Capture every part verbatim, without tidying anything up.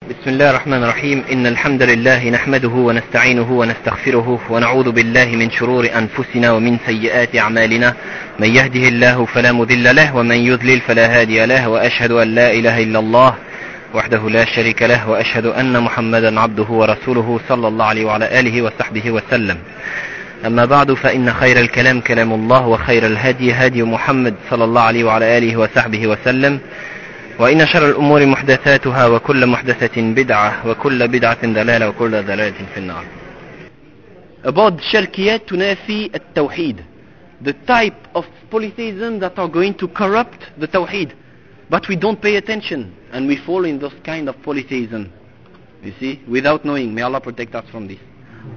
بسم الله الرحمن الرحيم. إن الحمد لله نحمده ونستعينه ونستغفره ونعوذ بالله من شرور أنفسنا ومن سيئات أعمالنا. من يهده الله فلا مضل له ومن يضلل فلا هادي له، وأشهد أن لا إله إلا الله وحده لا شريك له، وأشهد أن محمدا عبده ورسوله صلى الله عليه وعلى آله وصحبه وسلم. أما بعد، فإن خير الكلام كلام الله، وخير الهدي هدي محمد صلى الله عليه وعلى آله وصحبه وسلم، وإن شر الأمور محدثاتها، وكل محدثة بدعة، وكل بدعة ضلالة، وكل ضلالة في النار. About شركيات تنافي التوحيد, the type of polytheism that are going to corrupt the tawheed, but we don't pay attention and we fall in those kind of polytheism, you see, without knowing. May Allah protect us from this.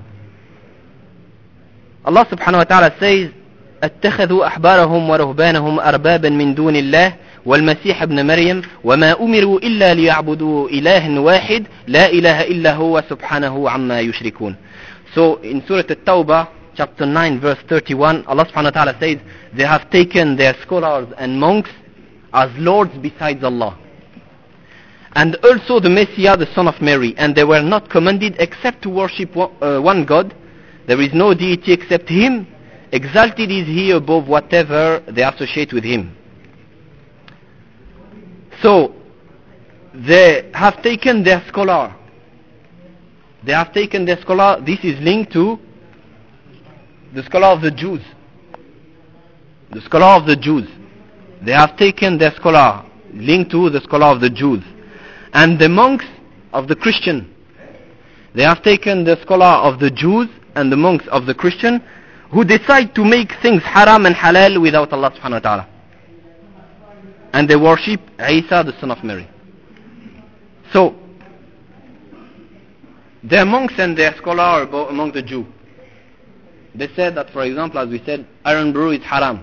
Allah subhanahu wa ta'ala says, اتخذوا أحبارهم ورهبانهم أربابا من دون الله والمسيح ابن مريم وما أمروا إلا ليعبدوا إله واحد لا إله إلا هو سبحانه عما يشركون. So in Surah At-Tawbah chapter nine verse thirty-one, Allah subhanahu wa ta'ala says, they have taken their scholars and monks as lords besides Allah, and also the Messiah, the son of Mary, and they were not commanded except to worship one, uh, one God. There is no deity except Him. Exalted is He above whatever they associate with Him. So they have taken their scholar. They have taken their scholar. This is linked to the scholar of the Jews. The scholar of the Jews. They have taken their scholar, linked to the scholar of the Jews. And the monks of the Christian. They have taken the scholar of the Jews and the monks of the Christian, who decide to make things haram and halal without Allah subhanahu wa ta'ala. And they worship Isa, the son of Mary. So, their monks and their scholars are among the Jews. They said that, for example, as we said, iron brew is haram.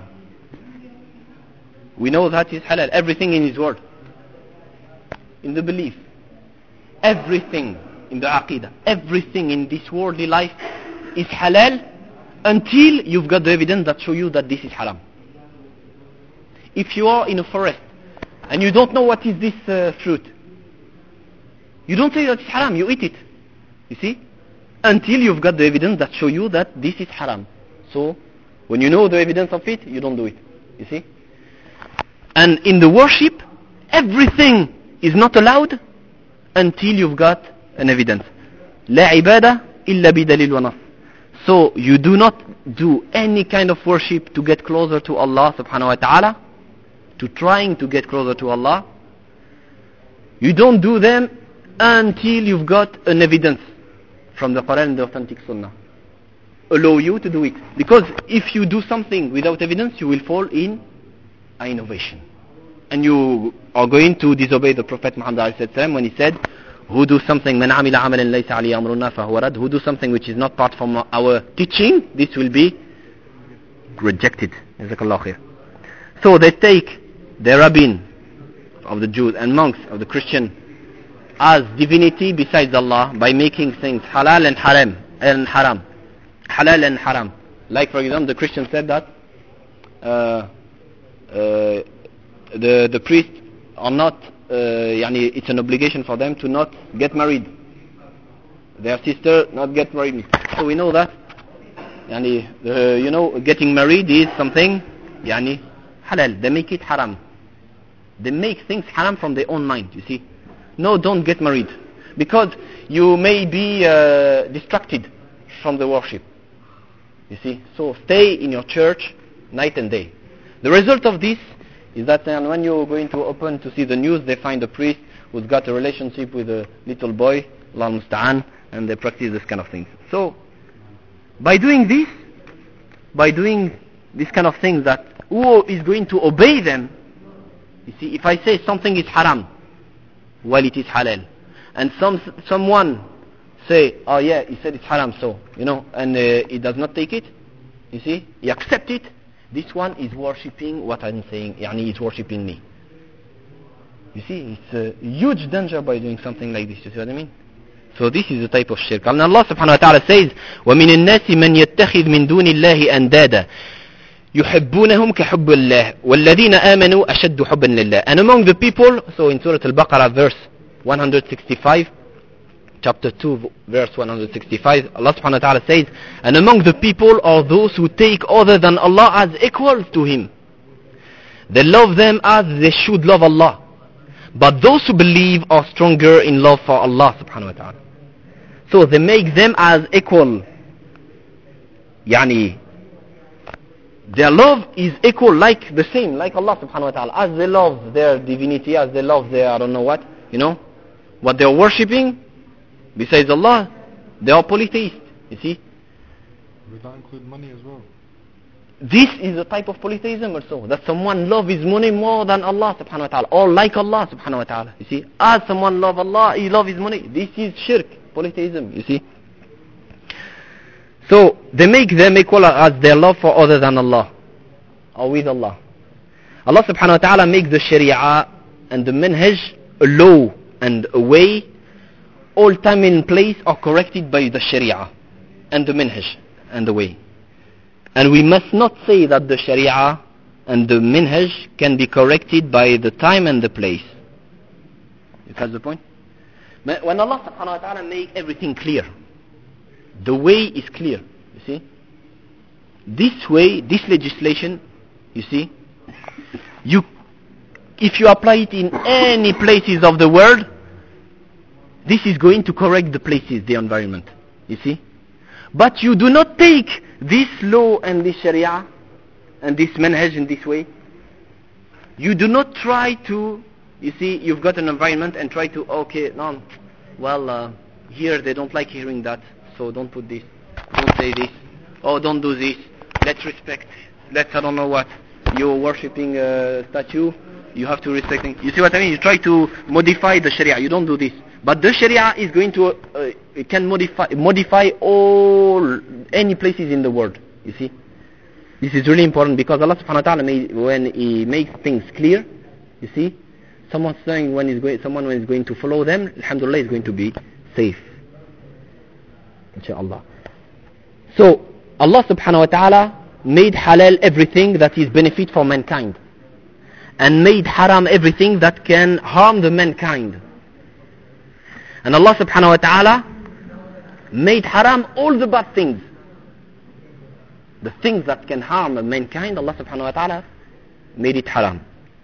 We know that is halal. Everything in his word, in the belief, everything in the aqidah, everything in this worldly life is halal until you've got the evidence that show you that this is haram. If you are in a forest and you don't know what is this uh, fruit, you don't say that it's haram, you eat it. You see? Until you've got the evidence that show you that this is haram. So, when you know the evidence of it, you don't do it. You see? And in the worship, everything is not allowed until you've got an evidence. لا عبادة إلا بدليل ونص. So, you do not do any kind of worship to get closer to Allah subhanahu wa ta'ala, to trying to get closer to Allah. You don't do them until you've got an evidence from the Quran and the authentic Sunnah allow you to do it. Because if you do something without evidence, you will fall in an innovation, and you are going to disobey the Prophet Muhammad when he said, who do something من عمل عملا ليس عليه أمرنا فهو رد, who do something which is not part from our teaching, this will be rejected. Jazakallah khair. So they take the rabbin of the Jews and monks of the Christian as divinity besides Allah by making things halal and haram and haram, halal and haram. Like, for example, the Christian said that uh, uh, the the priests are not, uh, yani it's an obligation for them to not get married. Their sister not get married. So we know that, yani, uh, you know, getting married is something, yani, halal. They make it haram. They make things haram from their own mind, you see. No, don't get married, because you may be uh, distracted from the worship, you see. So stay in your church night and day. The result of this is that uh, when you're going to open to see the news, they find a priest who's got a relationship with a little boy, Allah musta'an, and they practice this kind of things. So by doing this, by doing this kind of things, that who is going to obey them? You see, if I say something is haram, while it is halal, and some someone say, oh yeah, he said it's haram, so, you know, and uh, he does not take it, you see, he accepts it, this one is worshipping what I'm saying, yani he's worshipping me. You see, it's a huge danger by doing something like this, you see what I mean? So this is the type of shirk. And Allah subhanahu wa ta'ala says, وَمِنَ النَّاسِ مَنْ يَتَّخِذْ مِنْ دُونِ اللَّهِ أَنْدَادًا يحبونهم كحب الله والذين آمنوا أشد حبا لله. And among the people, so in Surah Al-Baqarah verse one hundred sixty-five, chapter two, verse one hundred sixty-five, Allah subhanahu wa ta'ala says, and among the people are those who take other than Allah as equals to Him. They love them as they should love Allah. But those who believe are stronger in love for Allah subhanahu wa ta'ala. So they make them as equal. Yani, their love is equal, like the same, like Allah subhanahu wa ta'ala. As they love their divinity, as they love their, I don't know what, you know, what they are worshipping, besides Allah, they are polytheists, you see. Would that include money as well? This is a type of polytheism also, that someone love his money more than Allah subhanahu wa ta'ala, or like Allah subhanahu wa ta'ala, you see. As someone love Allah, he love his money. This is shirk, polytheism, you see. So, they make them equal as their love for other than Allah, or with Allah. Allah subhanahu wa ta'ala makes the sharia and the manhaj a law and a way. All time and place are corrected by the sharia and the manhaj and the way. And we must not say that the sharia and the minhaj can be corrected by the time and the place. You catch the point? When Allah subhanahu wa ta'ala make everything clear, the way is clear, you see. This way, this legislation, you see, you, if you apply it in any places of the world, this is going to correct the places, the environment, you see. But you do not take this law and this sharia and this manhaj in this way. You do not try to, you see, you've got an environment and try to, okay, no, well, uh, here they don't like hearing that, so don't put this, don't say this, oh, don't do this, let's respect, let's, I don't know what, you're worshipping a statue, you have to respect it. You see what I mean? You try to modify the sharia, you don't do this. But the sharia is going to, uh, it can modify, modify all, any places in the world, you see. This is really important because Allah subhanahu wa ta'ala made, when He makes things clear, you see, someone saying when he's going, someone when is going to follow them, alhamdulillah, is going to be safe. Inshallah. So, Allah subhanahu wa ta'ala made halal everything that is benefit for mankind. And made haram everything that can harm the mankind. And Allah subhanahu wa ta'ala made haram all the bad things. The things that can harm mankind, Allah subhanahu wa ta'ala made it haram.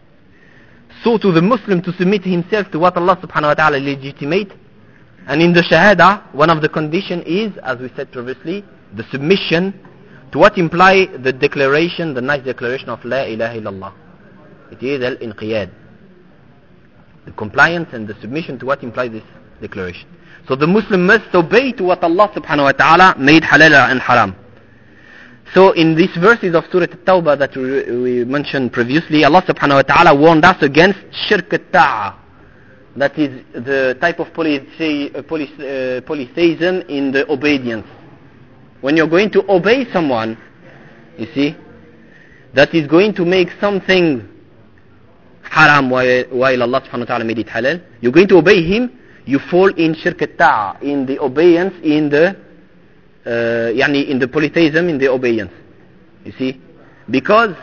So to the Muslim to submit himself to what Allah subhanahu wa ta'ala legitimate. And in the shahada, one of the conditions is, as we said previously, the submission to what imply the declaration, the nice declaration of La ilaha illallah. It is al-inqiyad. The compliance and the submission to what implies this declaration. So the Muslim must obey to what Allah subhanahu wa ta'ala made halal and haram. So in these verses of Surah At-Tawbah that we, we mentioned previously, Allah subhanahu wa ta'ala warned us against shirk at-ta'a. That is the type of polythe- uh, poly- uh, polytheism in the obedience. When you're going to obey someone, you see, that is going to make something haram while, while Allah subhanahu wa ta'ala made it halal, you're going to obey him, you fall in shirk at-ta'a, in the obedience, in the uh, yani in the polytheism, in the obedience. You see? Because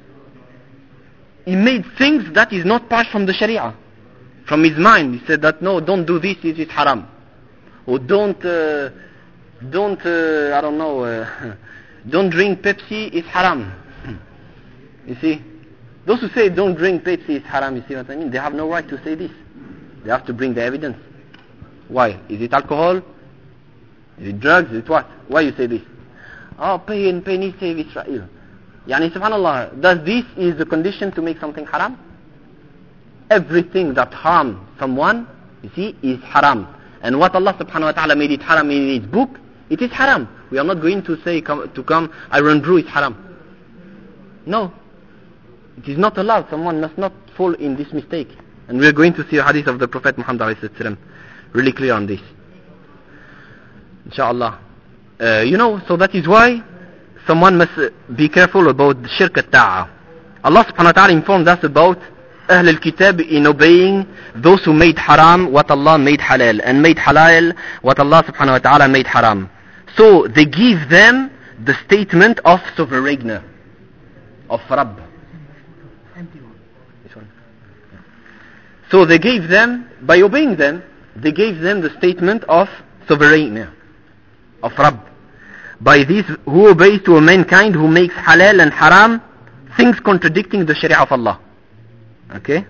he made things that is not part from the sharia. From his mind, he said that no, don't do this, it is haram. Or don't, uh, don't, uh, I don't know, uh, don't drink Pepsi, it's haram. You see? Those who say don't drink Pepsi, it's haram, you see what I mean? They have no right to say this. They have to bring the evidence. Why? Is it alcohol? Is it drugs? Is it what? Why you say this? Oh, pain, pain is save Israel. Yani subhanallah, does this is the condition to make something haram? Everything that harms someone, you see, is haram. And what Allah subhanahu wa ta'ala made it haram in His book, it is haram. We are not going to say come, to come, iron brew is haram. No. It is not allowed. Someone must not fall in this mistake. And we are going to see a hadith of the Prophet Muhammad ﷺ really clear on this. Inshallah. Uh, you know, so that is why someone must be careful about shirk at-ta'a. Allah subhanahu wa ta'ala informed us about Ahl al-Kitab in obeying those who made haram what Allah made halal, and made halal what Allah subhanahu wa ta'ala made haram. So they give them the statement of sovereign, of Rabb. So they gave them, by obeying them, they gave them the statement of sovereignty, of Rabb. By this, who obeys to a mankind who makes halal and haram things contradicting the Sharia of Allah. Okay?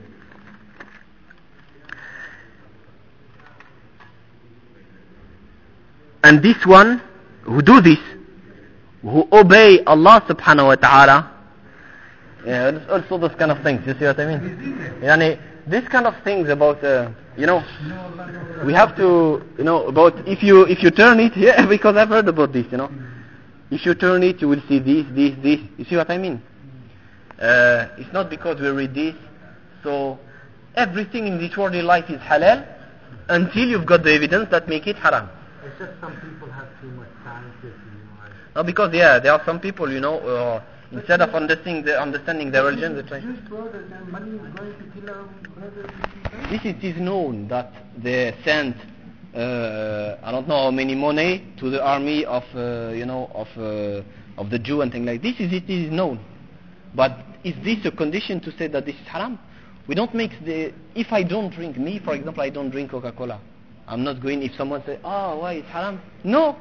And this one, who do this, who obey Allah subhanahu wa ta'ala, yeah, it's also those kind of things, you see what I mean? Yani, this kind of things about, uh, you know, we have to, you know, about, if you if you turn it, yeah, because I've heard about this, you know. If you turn it, you will see this, this, this, you see what I mean? Uh, it's not because we read this, so everything in this worldly life is halal, until you've got the evidence that make it haram. It's just some people have too much science, you know. Like No, because yeah, there are some people, you know, uh, instead of understanding the, understanding their religion, they try. Jewish brothers and money is going to kill our brothers and sisters. This it is known that they sent, uh, I don't know how many money to the army of, uh, you know, of uh, of the Jew and things like this. Is it is known, but is this a condition to say that this is haram? We don't make the. If I don't drink, me for example, I don't drink Coca-Cola. I'm not going. If someone say, "Oh, why it's haram?" No.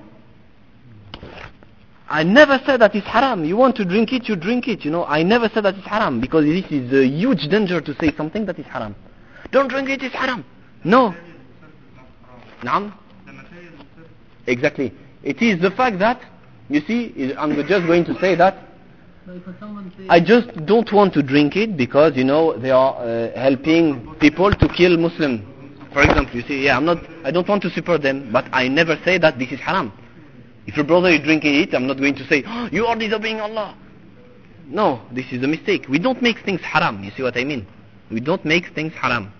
I never said that it's haram. You want to drink it, you drink it. You know, I never said that it's haram because this is a huge danger to say something that is haram. Don't drink it, it's haram. No. Naam? Exactly. It is the fact that, you see, I'm just going to say that I just don't want to drink it because, you know, they are uh, helping people to kill Muslims. For example, you see, yeah, I'm not, I don't want to support them, but I never say that this is haram. If your brother is drinking it, I'm not going to say, oh, you are disobeying Allah. No, this is a mistake. We don't make things haram, you see what I mean? We don't make things haram.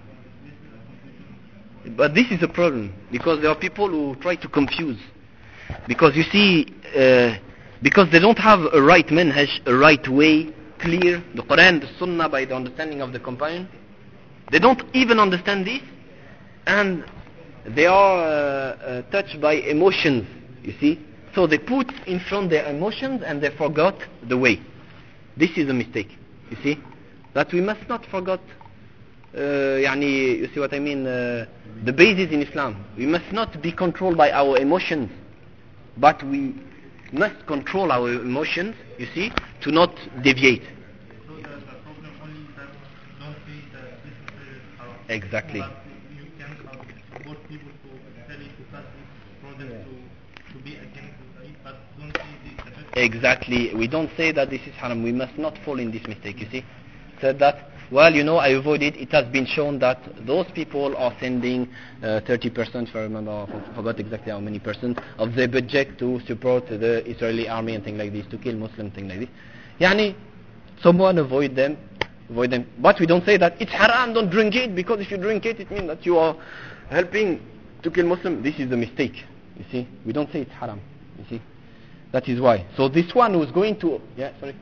But this is a problem, because there are people who try to confuse. Because you see, uh, because they don't have a right manhaj, a right way, clear, the Quran, the Sunnah, by the understanding of the companion. They don't even understand this, and they are uh, uh, touched by emotions, you see. So they put in front their emotions and they forgot the way. This is a mistake, you see. That we must not forget, uh, يعني, you see what I mean, uh, the basis in Islam. We must not be controlled by our emotions, but we must control our emotions, you see, to not deviate. So the, the problem only is that don't say that this is haram. Exactly. But you can uh, support people to tell you to cut this product Yeah. to, to be against it, but don't say this. the best- Exactly. We don't say that this is haram. We must not fall in this mistake, you see. Said that, well, you know, I avoid it. It has been shown that those people are sending uh, thirty percent, if I remember, I forgot exactly how many percent, of their budget to support the Israeli army and things like this, to kill Muslims, things like this. Yani, someone avoid them, avoid them. But we don't say that it's haram, don't drink it, because if you drink it, it means that you are helping to kill Muslims. This is a mistake, you see. We don't say it's haram, you see. That is why. So this one who's going to... Yeah, sorry.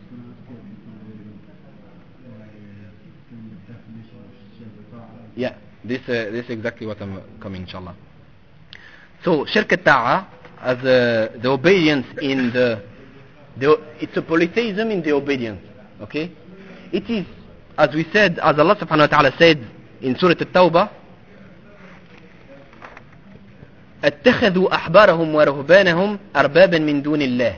Yeah, this uh, this is exactly what I'm coming, inshallah. So, shirk al-ta'a, as uh, the obedience in the, the... It's a polytheism in the obedience, okay? It is, as we said, as Allah subhanahu wa ta'ala said in Surah At-Tawbah, اتخذوا أحبارهم ورهبانهم أربابا من دون الله.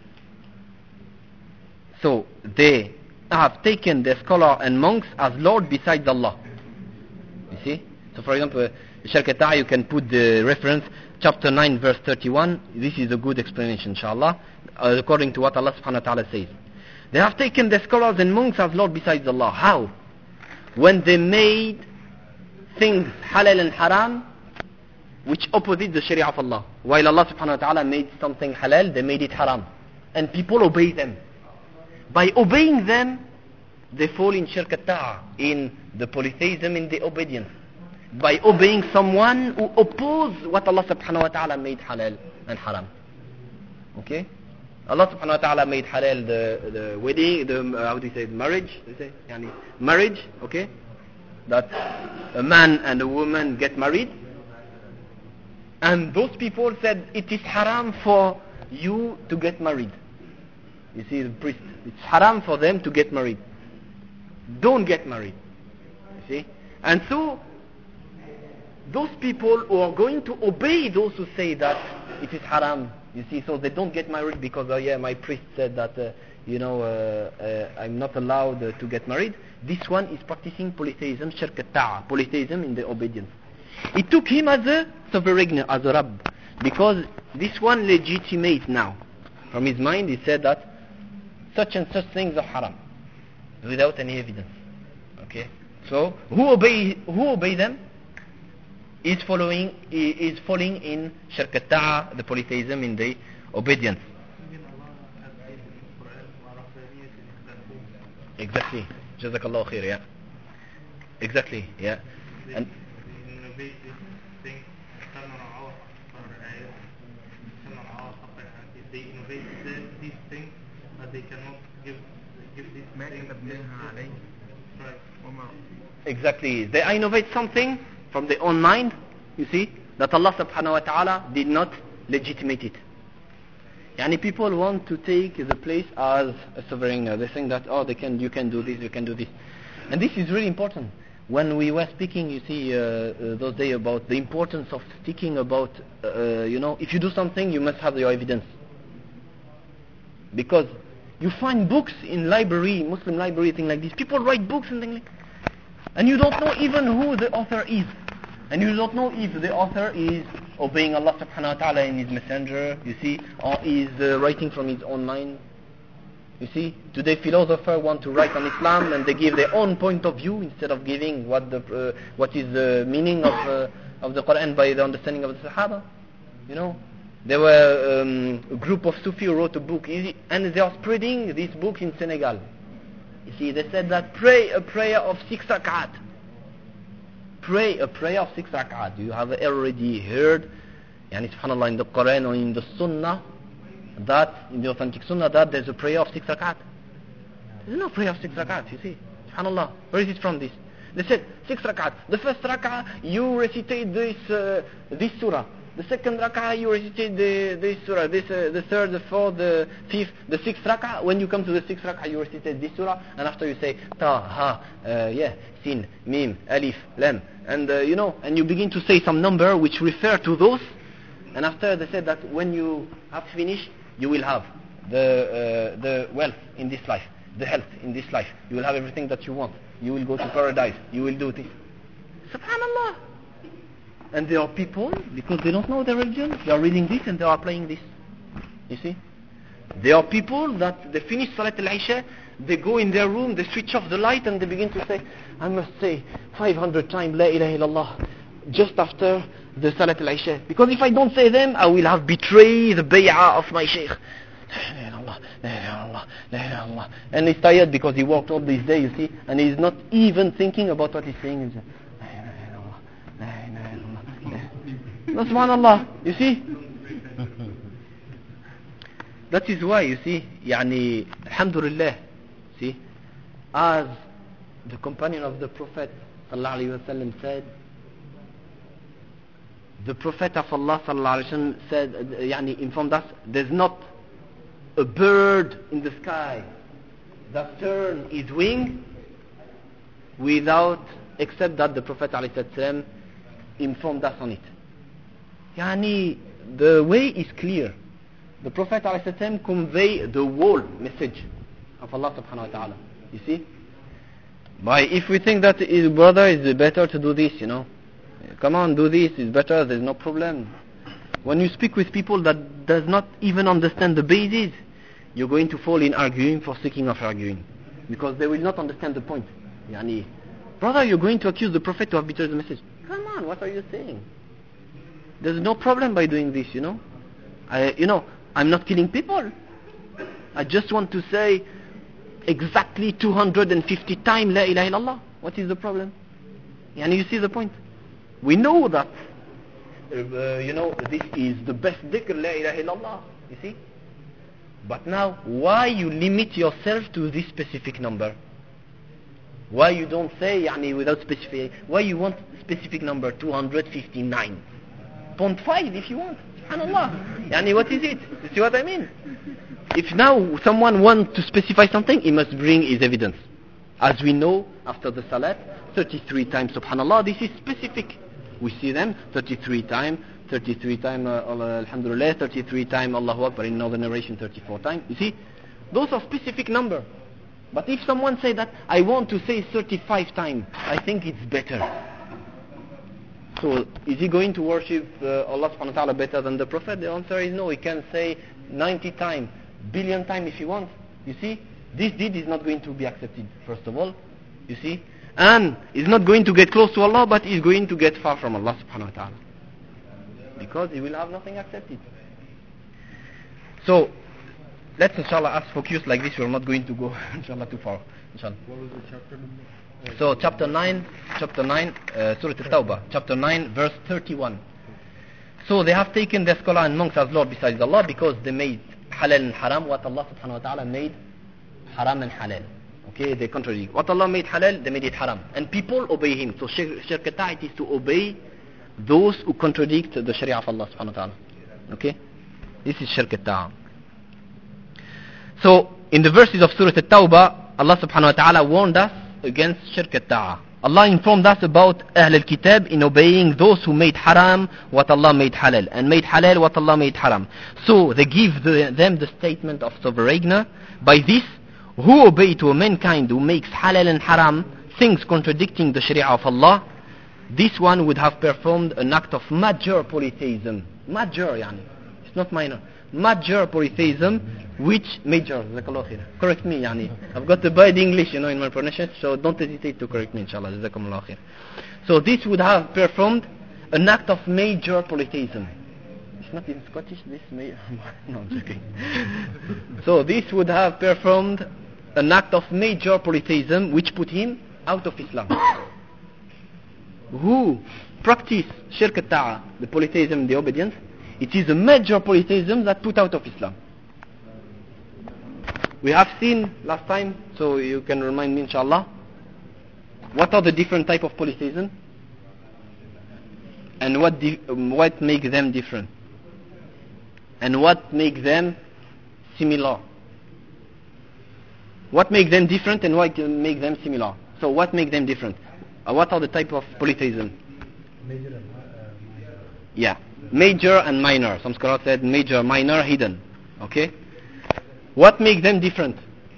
So they have taken the scholar and monks as Lord besides Allah. You see? So for example, Shirk al-Ta'a, you can put the reference, chapter nine verse thirty-one. This is a good explanation, inshallah, uh, according to what Allah subhanahu wa ta'ala says. They have taken the scholars and monks as Lord besides Allah. How? When they made things halal and haram which opposite the Sharia of Allah. While Allah subhanahu wa ta'ala made something halal, they made it haram. And people obey them. By obeying them, they fall in shirk al-ta'a, in the polytheism, in the obedience. By obeying someone who oppose what Allah subhanahu wa ta'ala made halal and haram. Okay? Allah subhanahu wa ta'ala made halal the, the wedding, the, uh, how do you say, marriage? Do you say? Yani, marriage, okay? That a man and a woman get married. And those people said it is haram for you to get married. You see, the priest, it's haram for them to get married. Don't get married. You see? And so, those people who are going to obey those who say that it is haram, you see, so they don't get married because, oh yeah, my priest said that, uh, you know, uh, uh, I'm not allowed uh, to get married. This one is practicing polytheism, shirk al-ta'a, polytheism in the obedience. It took him as a sovereign, as a Rabb, because this one legitimate now. From his mind, he said that such and such things are haram, without any evidence. Okay, so who obey who obey them is following is falling in shirk al-ta'a, the polytheism in the obedience. Even Allah has said in the Quran, وَرَهْبَانِيَّةٍ ابْتَدَعُوهَا. Exactly. Jazakallah khair, yeah. Exactly, yeah. They, And they innovate this thing, صَنَعُوهَا فَرَآيَةٍ صَنَعُوهَا حَقَّ. They innovate the, these things, but they cannot give give these ما things. كتبناها عليه Right. وما exactly, they innovate something from their own mind, you see, that Allah subhanahu wa ta'ala did not legitimate it. Yani people want to take the place as a sovereign. They think that, oh, they can, you can do this, you can do this. And this is really important. When we were speaking, you see, uh, uh, those days about the importance of speaking about, uh, you know, if you do something, you must have your evidence. Because you find books in library, Muslim library, things like this. People write books and things like that. And you don't know even who the author is. And you don't know if the author is obeying Allah subhanahu wa ta'ala in his messenger, you see, or is uh, writing from his own mind. You see, today philosophers want to write on Islam and they give their own point of view instead of giving what the uh, what is the meaning of uh, of the Quran by the understanding of the Sahaba. You know, there were um, a group of Sufi who wrote a book, and they are spreading this book in Senegal. You see, they said that pray a prayer of six rak'at. Pray a prayer of six rak'at. You have already heard, yani subhanallah, in the Quran or in the Sunnah, that, in the authentic Sunnah, that there's a prayer of six rak'at. There's no prayer of six rak'at, you see. Subhanallah. Where is it from this? They said, six rak'at. The first rak'ah, you recitate this, uh, this surah. The second rak'ah, you recitate the, this surah. This, uh, the third, the fourth, the fifth, the sixth rak'ah. When you come to the sixth rak'ah, you recitate this surah. And after you say, ta, ha, uh, yeah, sin, mim, alif, lam. And, uh, you know, and you begin to say some number which refer to those. And after they said that when you have finished, you will have the, uh, the wealth in this life, the health in this life. You will have everything that you want. You will go to paradise. You will do this. Subhanallah. And there are people, because they don't know their religion, they are reading this and they are applying this. You see? There are people that they finish Salat al-Isha, they go in their room, they switch off the light and they begin to say, I must say five hundred times La ilaha illallah just after the Salat al-Isha. Because if I don't say them, I will have betrayed the bay'ah of my Shaykh. And he's tired because he walked all this day, you see, and he's not even thinking about what he's saying. He's no, subhanallah, you see. That is why, you see, yani, alhamdulillah, see, as the companion of the Prophet sallallahu alaihi wasallam said, the Prophet of Allah sallallahu alaihi wasallam said, uh, yani, informed us, there's not a bird in the sky that turns his wing without, except that the Prophet sallallahu alaihi wasallam informed us on it. Yani, the way is clear. The Prophet ﷺ convey the whole message of Allah subhanahu wa ta'ala. You see? But if we think that his brother is better to do this, you know, come on, do this, it's better, there's no problem. When you speak with people that does not even understand the basis, you're going to fall in arguing for seeking of arguing. Because they will not understand the point. Yani, brother, you're going to accuse the Prophet to have betrayed the message. Come on, what are you saying? There's no problem by doing this, you know. I, you know, I'm not killing people. I just want to say exactly two hundred fifty times La ilaha illallah. What is the problem? And you see the point. We know that, uh, you know, this is the best dhikr, La ilaha illallah. You see? But now, why you limit yourself to this specific number? Why you don't say, yani, without specifying? Why you want specific number, two hundred fifty-nine point five if you want? SubhanAllah. Yani, what is it? You see what I mean? If now someone wants to specify something, he must bring his evidence. As we know, after the salat, thirty-three times subhanallah, this is specific. We see them thirty-three times, thirty-three times uh, alhamdulillah, thirty-three times Allahu Akbar, in another narration thirty-four times. You see, those are specific number. But if someone say that, I want to say thirty-five times, I think it's better. So, is he going to worship uh, Allah subhanahu wa ta'ala better than the Prophet? The answer is no. He can say ninety times, billion times if he wants. You see, this deed is not going to be accepted, first of all. You see, and he's not going to get close to Allah, but he's going to get far from Allah subhanahu wa ta'ala, because he will have nothing accepted. So, let's inshallah ask focus like this. We're not going to go inshallah too far. Inshallah. What was the chapter number? So chapter nine, chapter nine, uh, Surah At-Tawbah, chapter nine, verse thirty-one. So they have taken their scholar and monks as Lord besides Allah, because they made halal and haram what Allah subhanahu wa ta'ala made haram and halal. Okay, they contradict. What Allah made halal, they made it haram. And people obey Him. So shirk it is to obey those who contradict the Sharia of Allah subhanahu wa ta'ala. Okay, this is shirk it. So in the verses of Surah At-Tawbah, Allah subhanahu wa ta'ala warned us against shirk al-ta'a. Allah informed us about Ahl al-Kitab in obeying those who made haram what Allah made halal, and made halal what Allah made haram. So they give the, them the statement of sovereign. By this, who obey to a mankind who makes halal and haram things contradicting the Sharia of Allah, this one would have performed an act of major polytheism. Major, yani. It's not minor. Major polytheism, which major, jazakallah khair. Correct me, yani. I've got the bad English, you know, in my pronunciation, so don't hesitate to correct me, inshallah, jazakumullah khair. So this would have performed an act of major polytheism. It's not in Scottish, this may... no, I'm joking. So this would have performed an act of major polytheism, which put him out of Islam. Who practice shirk al-ta'a, the polytheism, the obedience, it is a major polytheism that put out of Islam. We have seen last time, so you can remind me inshallah, what are the different type of polytheism, and what di- um, what make them different, and what make them similar. What make them different and what make them similar. So what make them different? Uh, what are the type of polytheism? Major and uh, minor. Yeah, major and minor. Some scholars said major, minor, hidden. Okay? What makes them different?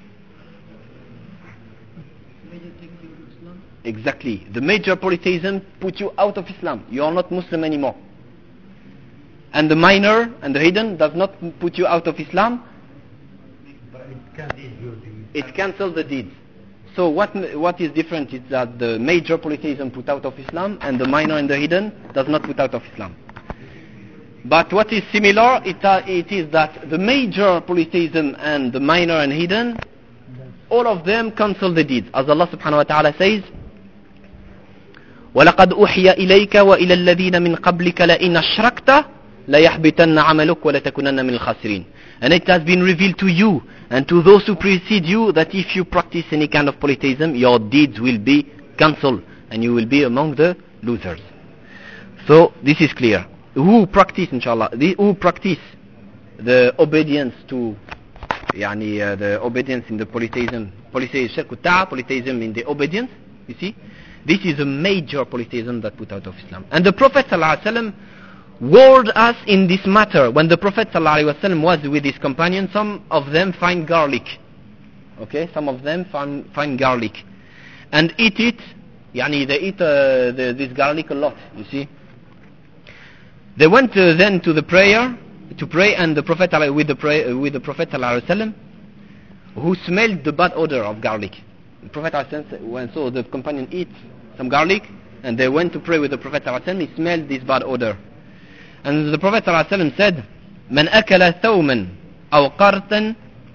Major takes you to Islam. Exactly. The major polytheism put you out of Islam. You are not Muslim anymore. And the minor and the hidden does not put you out of Islam. But it can't be your deed. It cancels the deeds. So what what is different is that the major polytheism put out of Islam, and the minor and the hidden does not put out of Islam. But what is similar, it, uh, it is that the major polytheism and the minor and hidden, all of them cancel the deeds. As Allah subhanahu wa ta'ala says, وَلَقَدْ أُوحِيَ إِلَيْكَ وَإِلَى الَّذِينَ مِنْ قَبْلِكَ لَإِنْ أَشْرَكْتَ لَيَحْبِطَنَّ عَمَلُكَ وَلَتَكُنَنَّ مِنَ الْخَاسِرِينَ. And it has been revealed to you and to those who precede you that if you practice any kind of polytheism, your deeds will be cancelled and you will be among the losers. So this is clear. Who practice, inshallah, the, who practice the obedience to, yani, uh, the obedience in the polytheism, polytheism, shirk al-ta'a, polytheism in the obedience, you see, this is a major polytheism that put out of Islam. And the Prophet sallallahu alaihi wasallam warned us in this matter. When the Prophet ﷺ was with his companions, some of them find garlic. Okay, some of them find, find garlic and eat it. Yani they eat uh, the, this garlic a lot. You see. They went uh, then to the prayer to pray, and the Prophet with the pray, with the Prophet ﷺ, who smelled the bad odor of garlic. The Prophet ﷺ, when so the companion eat some garlic, and they went to pray with the Prophet ﷺ. He smelled this bad odor. And the Prophet ﷺ said, من أكل ثوما أو قرطا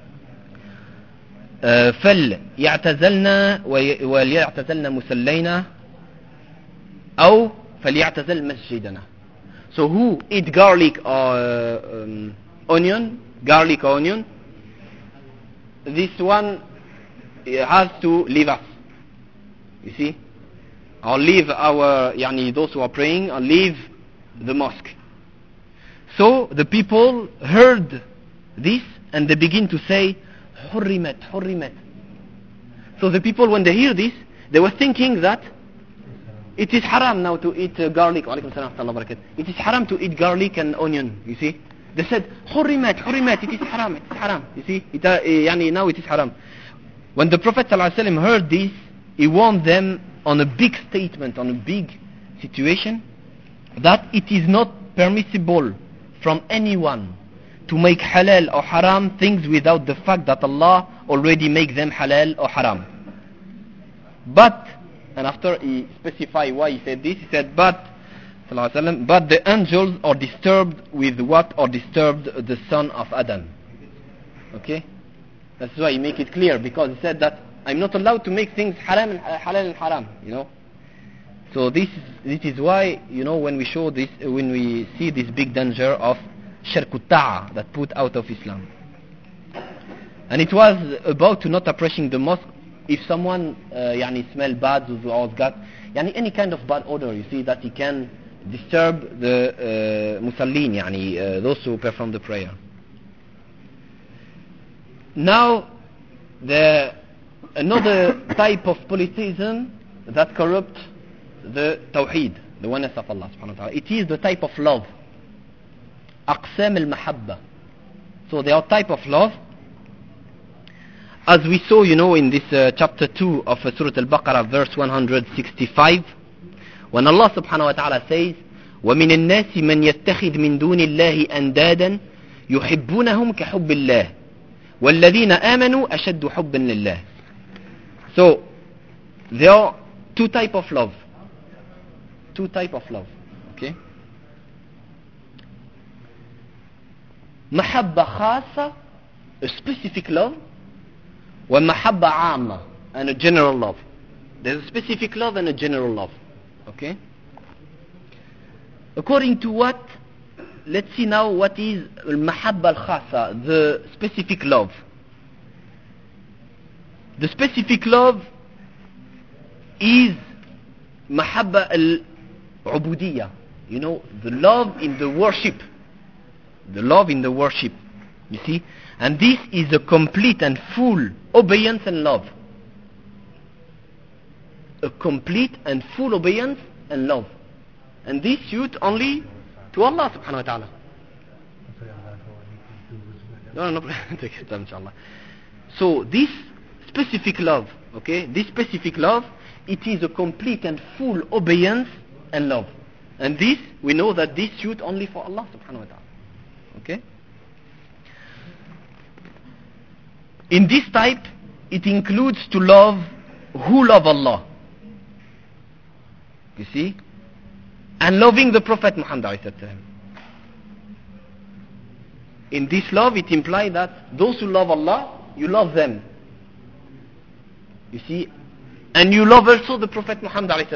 فليعتزلنا وليعتزلنا مسلينا أو فليعتزل مسجدنا. So who eat garlic or um, onion, garlic or onion, this one has to leave us. You see? Or leave our, yani those who are praying, or leave the mosque. So the people heard this and they begin to say, حرمت حرمت. So the people, when they hear this, they were thinking that it is haram now to eat uh, garlic. Wa alaikum salam wa rahmatullahi wa barakatuh. It is haram to eat garlic and onion, you see. They said, حرمت, حرمت, it is haram, it is haram. You see, it, uh, يعني, now it is haram. When the Prophet ﷺ heard this, he warned them on a big statement, on a big situation, that it is not permissible from anyone to make halal or haram things without the fact that Allah already makes them halal or haram. But, and after he specified why he said this, he said, but, but the angels are disturbed with what are disturbed the son of Adam. Okay? That's why he make it clear, because he said that I'm not allowed to make things haram and halal and haram, you know. So this this is why, you know, when we show this, when we see this big danger of shirkut ta'a, that put out of Islam. And it was about to not approaching the mosque if someone uh, yani smell bad or got yani any kind of bad odor, you see, that he can disturb the uh, musallin, yani uh, those who perform the prayer. Now, the another type of polytheism that corrupts the tawheed, the oneness of Allah subhanahu wa ta'ala. It is the type of love, aqsam al-mahabba. So there are type of love, as we saw, you know, in this uh, chapter two of uh, Surah Al-Baqarah, verse one hundred sixty-five, when Allah subhanahu wa ta'ala says, وَمِنَ النَّاسِ مَنْ يَتَّخِذْ مِنْ دُونِ اللَّهِ أَنْدَادًا يُحِبُّونَهُمْ كَحُبِّ اللَّهِ وَالَّذِينَ آمَنُوا أَشَدُّ حُبًّا لِلَّهِ. So, there are two type of love. Two type of love. Okay? Mahabba khasa, a specific love, wa mahabba amma, and a general love. There's a specific love and a general love. Okay? According to what? Let's see now what is al-mahabba al-khasa, the specific love. The specific love is mahabba al-ubudiyya. You know, the love in the worship. The love in the worship. You see? And this is a complete and full obedience and love. A complete and full obedience and love. And this suit only to Allah subhanahu wa ta'ala. No, no, no. Take it, inshallah. So this specific love, okay, this specific love, it is a complete and full obedience and love. And this, we know that this suit only for Allah subhanahu wa ta'ala. Okay? In this type, it includes to love who love Allah. You see? And loving the Prophet Muhammad. In this love, it implies that those who love Allah, you love them. You see? And you love also the Prophet Muhammad.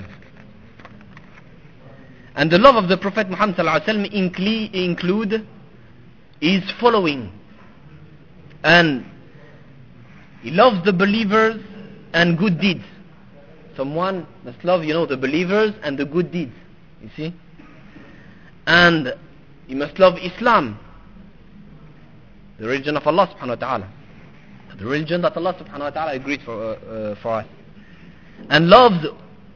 And the love of the Prophet Muhammad include, include is following. And he loves the believers and good deeds. Someone must love, you know, the believers and the good deeds. You see? And he must love Islam, the religion of Allah subhanahu wa ta'ala, the religion that Allah subhanahu wa ta'ala agreed for, uh, uh, for us. And loves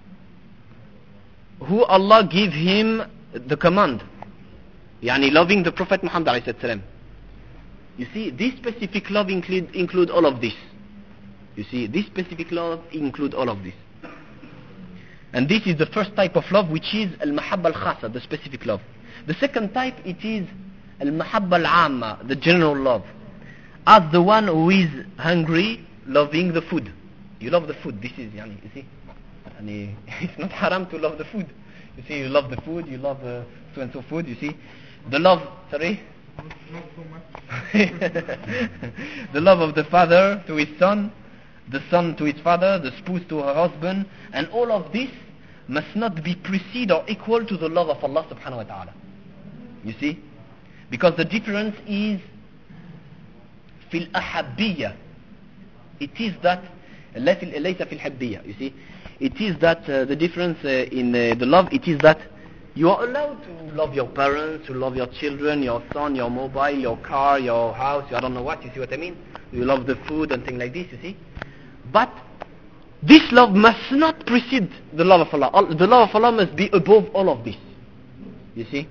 who Allah give him the command, yani loving the Prophet Muhammad alayhi salam. You see, this specific love include include all of this. You see, this specific love include all of this. And this is the first type of love, which is al-mahabba al-khasa, the specific love. The second type, it is al-mahabba al-amma, the general love. As the one who is hungry, loving the food. You love the food. This is, yani, you see, yani, it's not haram to love the food. You see, you love the food, you love uh, so and so food. You see, the love. Sorry. Not so much. The love of the father to his son, the son to his father, the spouse to her husband, and all of this must not be precede or equal to the love of Allah subhanahu wa ta'ala. You see? Because the difference is fil ahabiyya. It is that laysa fil habbiyya. You see? It is that uh, the difference uh, in uh, the love, it is that you are allowed to love your parents, to love your children, your son, your mobile, your car, your house, I don't know what, you see what I mean? You love the food and things like this, you see? But this love must not precede the love of Allah. Al- The love of Allah must be above all of this. You see?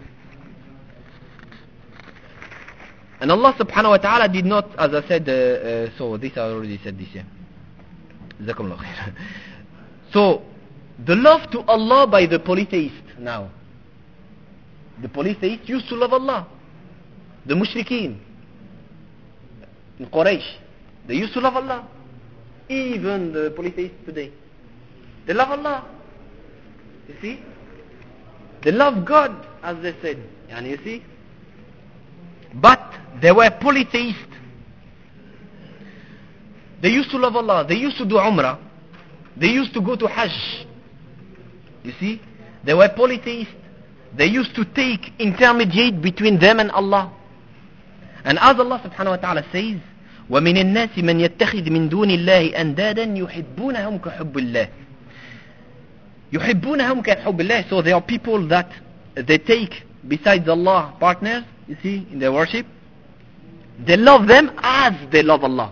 And Allah subhanahu wa ta'ala did not, as I said, uh, uh, so this I already said this, yeah. Jazakumullah khair. So, the love to Allah by the polytheist now. The polytheists used to love Allah. The mushrikeen in Quraysh, they used to love Allah. Even the polytheists today, they love Allah. You see? They love God, as they said. And you see? But they were polytheists. They used to love Allah. They used to do Umrah. They used to go to Hajj. You see? They were polytheists. They used to take intermediate between them and Allah. And as Allah subhanahu wa ta'ala says, وَمِنَ النَّاسِ مَنْ يَتَّخِذْ مِنْ دُونِ اللَّهِ أَنْدَادًا يُحِبُّونَهُمْ كَحُبِّ اللَّهِ يُحِبُّونَهُمْ كَحُبِّ اللَّهِ. So there are people that they take besides Allah partners, you see, in their worship. They love them as they love Allah.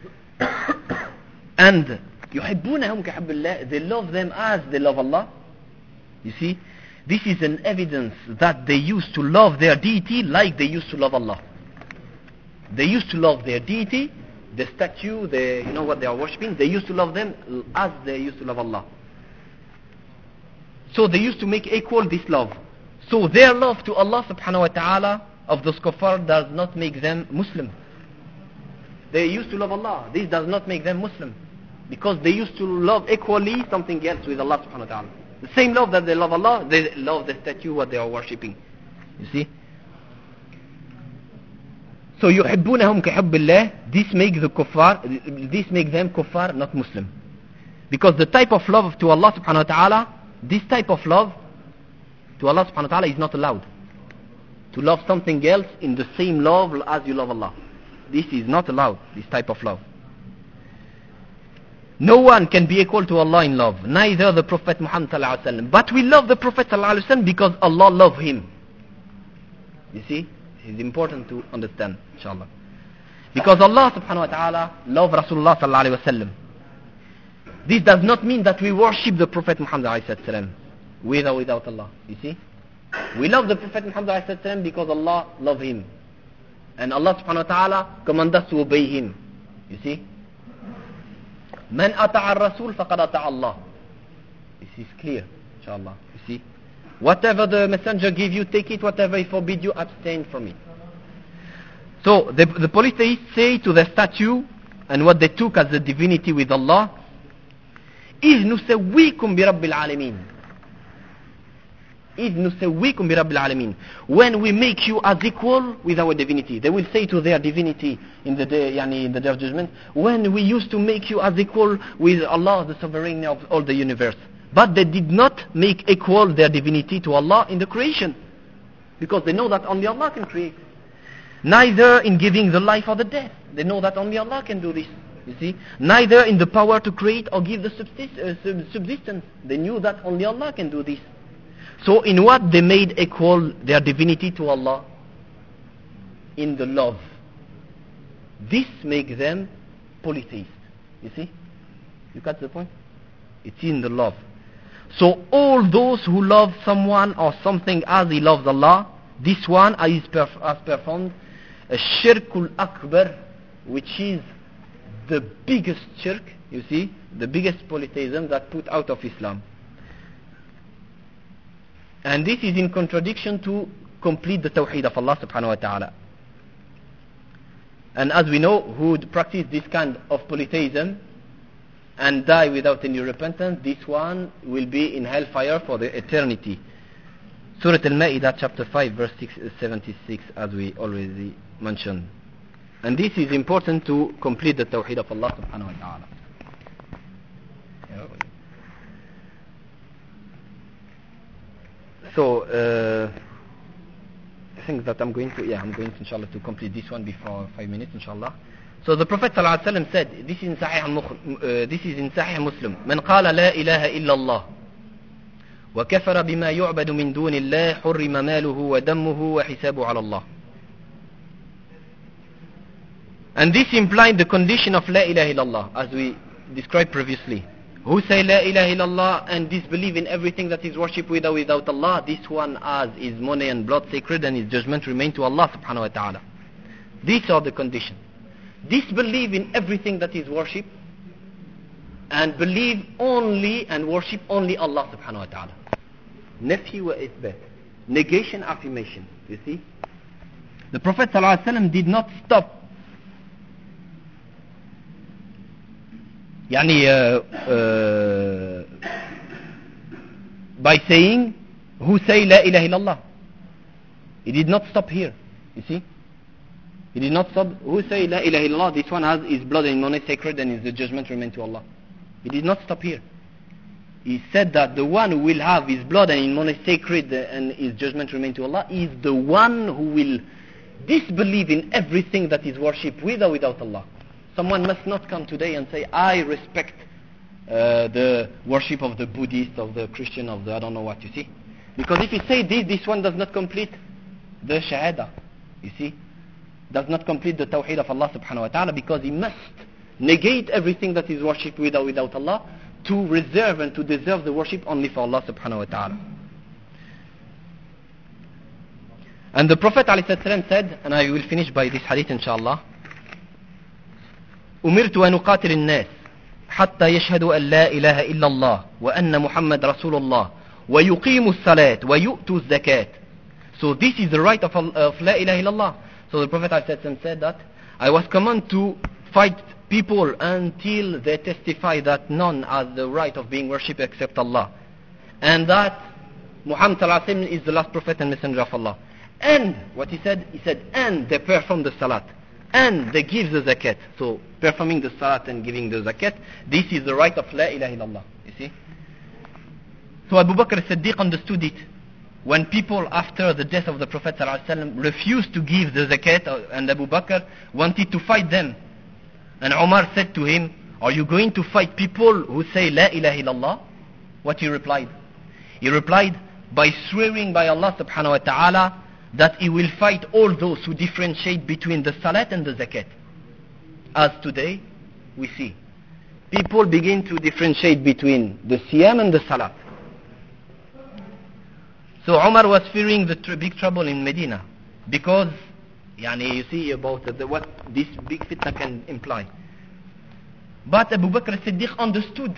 And يُحِبُّونَهُمْ كَحُبِّ اللَّهِ, they love them as they love Allah. You see, this is an evidence that they used to love their deity like they used to love Allah. They used to love their deity, the statue, the, you know what they are worshipping, they used to love them as they used to love Allah. So they used to make equal this love. So their love to Allah subhanahu wa ta'ala of those kuffar does not make them Muslim. They used to love Allah. This does not make them Muslim. Because they used to love equally something else with Allah subhanahu wa ta'ala. The same love that they love Allah, they love the statue what they are worshipping. You see? So يُحِبُّونَهُمْ كَحُبِّ اللَّهِ. This makes the kuffar, this makes them kuffar, not Muslim. Because the type of love to Allah subhanahu wa ta'ala, this type of love to Allah subhanahu wa ta'ala is not allowed. To love something else in the same love as you love Allah. This is not allowed, this type of love. No one can be equal to Allah in love, neither the Prophet Muhammad sallallahu alaihi wasallam. But we love the Prophet sallallahu alaihi wasallam because Allah loved him. You see, it is important to understand, inshallah. Because Allah subhanahu wa ta'ala loved Rasulullah sallallahu alaihi wasallam. This does not mean that we worship the Prophet Muhammad sallallahu alaihi wasallam with or without Allah. You see, we love the Prophet Muhammad sallallahu alaihi wasallam because Allah loved him, and Allah subhanahu wa ta'ala commands us to obey him. You see. من أطاع الرسول فقد أطاع الله. This is clear, inshallah. You see, whatever the messenger give you, take it. Whatever he forbid you, abstain from it. So the, the polytheists say to the statue and what they took as the divinity with Allah, إذ نسويكم برب العالمين. إذ نسويكم برب العالمين. When we make you as equal with our divinity. They will say to their divinity in the day, yani in the day of judgment, when we used to make you as equal with Allah, the sovereign of all the universe. But they did not make equal their divinity to Allah in the creation, because they know that only Allah can create. Neither in giving the life or the death. They know that only Allah can do this. You see, neither in the power to create or give the subsist- uh, sub- subsistence. They knew that only Allah can do this. So in what they made equal their divinity to Allah? In the love. This makes them polytheists. You see? You got the point? It's in the love. So all those who love someone or something as he loves Allah, this one has performed a shirkul akbar, which is the biggest shirk, you see, the biggest polytheism that put out of Islam. And this is in contradiction to complete the tawheed of Allah subhanahu wa ta'ala. And as we know, who would practice this kind of polytheism and die without any repentance, this one will be in hellfire for the eternity. Surah Al-Ma'idah chapter five verse six, seventy-six, as we already mentioned. And this is important to complete the tawheed of Allah subhanahu wa ta'ala. So, uh, I think that I'm going to, yeah, I'm going to, inshallah, to complete this one before five minutes, inshallah. So the Prophet sallallahu alaihi wasallam said, this is in Sahih, uh, this is in Sahih Muslim, من قال لا إله إلا الله وكفر بما يعبد من دون الله حرم ماله ودمه وحسابه على الله. And this implied the condition of La ilaha illallah, as we described previously, who say La ilaha illallah and disbelieve in everything that is worshipped with or without Allah, this one has his money and blood sacred and his judgment remain to Allah subhanahu wa ta'ala. These are the conditions. Disbelieve in everything that is worshipped and believe only and worship only Allah subhanahu wa ta'ala. Nafi wa ithbat. Negation, affirmation. You see? The Prophet sallallahu alaihi wasallam did not stop يعني uh, uh, by saying who say La ilaha illallah. He did not stop here. You see? He did not stop who say La ilaha illallah. This one has his blood and money sacred and his judgment remain to Allah. He did not stop here. He said that the one who will have his blood and his money sacred and his judgment remain to Allah is the one who will disbelieve in everything that is worshipped with or without Allah. Someone must not come today and say, I respect uh, the worship of the Buddhist, of the Christian, of the I don't know what, you see. Because if you say this, this one does not complete the Shahada, you see. Does not complete the Tawheed of Allah subhanahu wa ta'ala, because he must negate everything that is worshipped with or without Allah to reserve and to deserve the worship only for Allah subhanahu wa ta'ala. And the Prophet ﷺ said, and I will finish by this hadith inshallah, أمرت أن أقاتل الناس حتى يشهدوا أن لا إله إلا الله وأن محمد رسول الله ويقيموا الصلاة ويؤتوا الزكاة. So this is the right of, of La ilaha illallah. So the Prophet ﷺ said that I was commanded to fight people until they testify that none has the right of being worshipped except Allah, and that Muhammad sallallahu alaihi wasallam is the last prophet and messenger of Allah. And what he said, he said, and they perform the salat, and they give the zakat. So performing the salat and giving the zakat, this is the right of La ilaha illallah. You see? So Abu Bakr as-Siddiq understood it. When people after the death of the Prophet ﷺ refused to give the zakat, and Abu Bakr wanted to fight them, and Umar said to him, are you going to fight people who say La ilaha illallah? What he replied? He replied by swearing by Allah subhanahu wa ta'ala that he will fight all those who differentiate between the salat and the zakat. As today we see, people begin to differentiate between the siyam and the salat. So Umar was fearing the tr- big trouble in Medina, because yani, you see about the, what this big fitna can imply. But Abu Bakr as-Siddiq understood,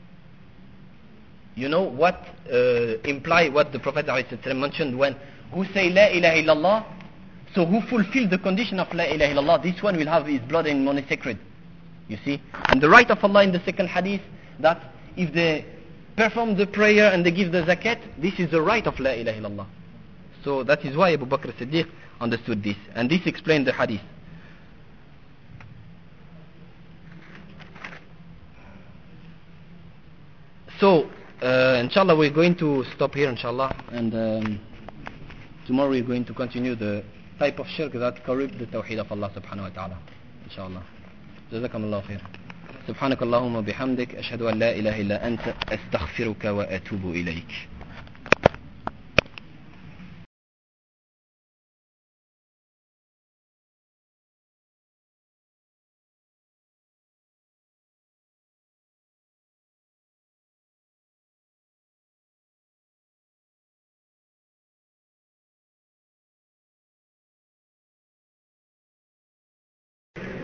you know, what uh, imply what the Prophet ﷺ mentioned when who say La ilaha illallah, so who fulfill the condition of La ilaha illallah, this one will have his blood and money sacred. You see? And the right of Allah in the second hadith, that if they perform the prayer and they give the zakat, this is the right of La ilaha illallah. So that is why Abu Bakr as-Siddiq understood this, and this explained the hadith. So uh, inshallah we're going to stop here inshallah, and um, tomorrow we're going to continue the type of shirk that corrupt the tawheed of Allah subhanahu wa ta'ala inshallah. جزاكم الله خير. سبحانك اللهم وبحمدك أشهد أن لا إله إلا أنت أستغفرك وأتوب إليك.